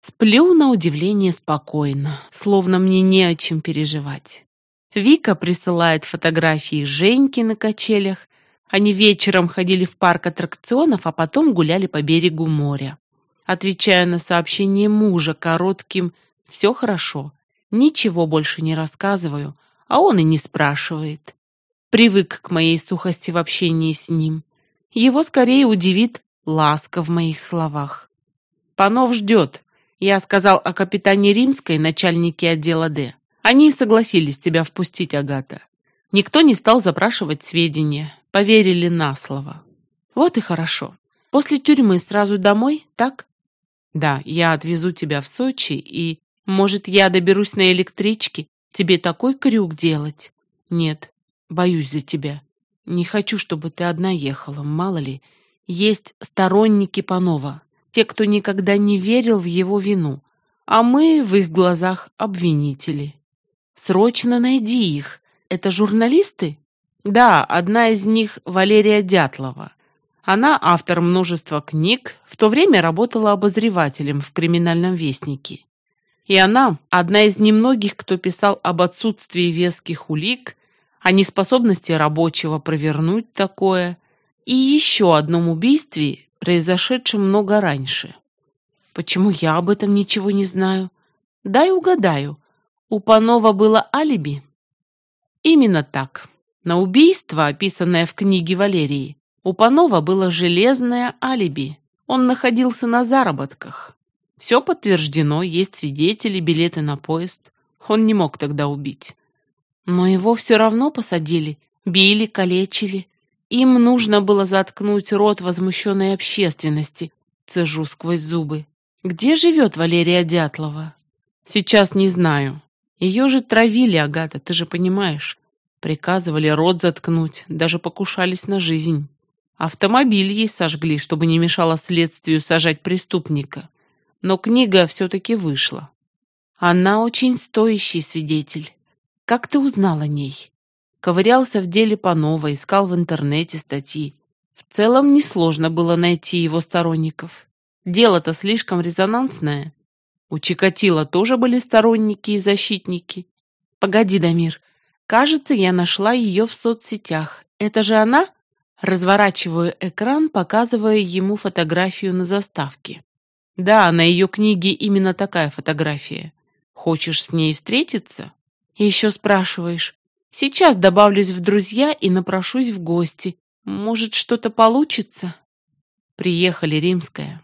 Сплю на удивление спокойно, словно мне не о чем переживать. Вика присылает фотографии Женьки на качелях. Они вечером ходили в парк аттракционов, а потом гуляли по берегу моря. Отвечаю на сообщение мужа коротким «все хорошо». Ничего больше не рассказываю, а он и не спрашивает. Привык к моей сухости в общении с ним. Его скорее удивит ласка в моих словах. «Панов ждет. Я сказал о капитане Римской, начальнике отдела Д. Они согласились тебя впустить, Агата. Никто не стал запрашивать сведения. Поверили на слово». «Вот и хорошо. После тюрьмы сразу домой, так?» «Да, я отвезу тебя в Сочи и, может, я доберусь на электричке? Тебе такой крюк делать?» «Нет, боюсь за тебя. Не хочу, чтобы ты одна ехала, мало ли. Есть сторонники Панова, те, кто никогда не верил в его вину, а мы в их глазах обвинители. Срочно найди их. Это журналисты?» «Да, одна из них Валерия Дятлова. Она автор множества книг, в то время работала обозревателем в «Криминальном вестнике». И она одна из немногих, кто писал об отсутствии веских улик, о неспособности рабочего провернуть такое, и еще одном убийстве, произошедшем много раньше. Почему я об этом ничего не знаю? Дай угадаю. У Панова было алиби? Именно так. На убийство, описанное в книге Валерии, у Панова было железное алиби. Он находился на заработках. Все подтверждено, есть свидетели, билеты на поезд. Он не мог тогда убить. Но его все равно посадили, били, калечили. Им нужно было заткнуть рот возмущенной общественности. Цежу сквозь зубы. Где живет Валерия Дятлова? Сейчас не знаю. Ее же травили, Агата, ты же понимаешь. Приказывали рот заткнуть, даже покушались на жизнь. Автомобиль ей сожгли, чтобы не мешало следствию сажать преступника. Но книга все-таки вышла. Она очень стоящий свидетель. Как ты узнал о ней? Ковырялся в деле Панова, искал в интернете статьи. В целом несложно было найти его сторонников. Дело-то слишком резонансное. У Чикатило тоже были сторонники и защитники. Погоди, Дамир, кажется, я нашла ее в соцсетях. Это же она? Разворачиваю экран, показывая ему фотографию на заставке. Да, на ее книге именно такая фотография. Хочешь с ней встретиться? Еще спрашиваешь. Сейчас добавлюсь в друзья и напрошусь в гости. Может, что-то получится? Приехали, Римская.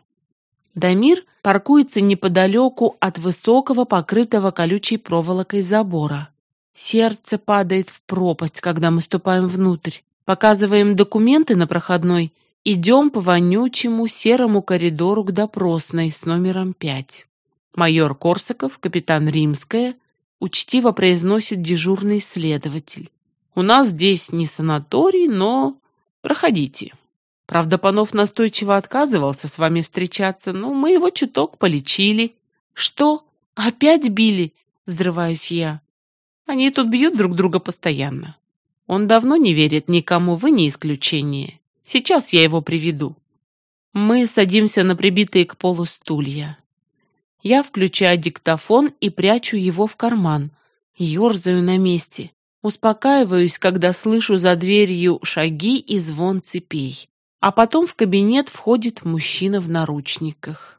Дамир паркуется неподалеку от высокого, покрытого колючей проволокой забора. Сердце падает в пропасть, когда мы ступаем внутрь. Показываем документы на проходной. Идем по вонючему серому коридору к допросной с номером 5. Майор Корсаков, капитан Римская, учтиво произносит дежурный следователь. У нас здесь не санаторий, но проходите. Правда, Панов настойчиво отказывался с вами встречаться, но мы его чуток полечили. Что? Опять били? Взрываюсь я. Они тут бьют друг друга постоянно. Он давно не верит никому, вы не исключение. Сейчас я его приведу. Мы садимся на прибитые к полу стулья. Я включаю диктофон и прячу его в карман. Ёрзаю на месте. Успокаиваюсь, когда слышу за дверью шаги и звон цепей. А потом в кабинет входит мужчина в наручниках.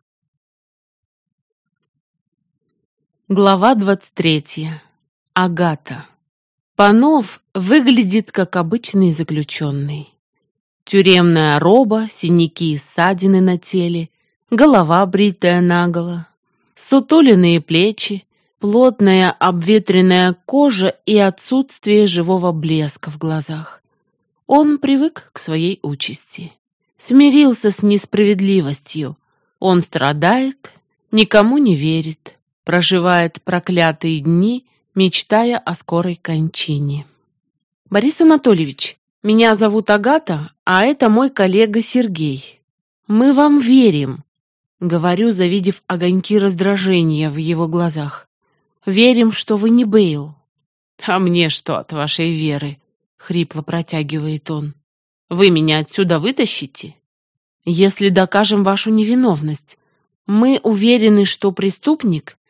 Глава 23. Агата. Панов выглядит как обычный заключенный. Тюремная роба, синяки и ссадины на теле, голова бритая наголо, сутуленные плечи, плотная обветренная кожа и отсутствие живого блеска в глазах. Он привык к своей участи, смирился с несправедливостью. Он страдает, никому не верит, проживает проклятые дни, мечтая о скорой кончине. «Борис Анатольевич, меня зовут Агата, а это мой коллега Сергей. Мы вам верим», — говорю, завидев огоньки раздражения в его глазах. «Верим, что вы не Бейл». «А мне что от вашей веры?» — хрипло протягивает он. «Вы меня отсюда вытащите?» «Если докажем вашу невиновность. Мы уверены, что преступник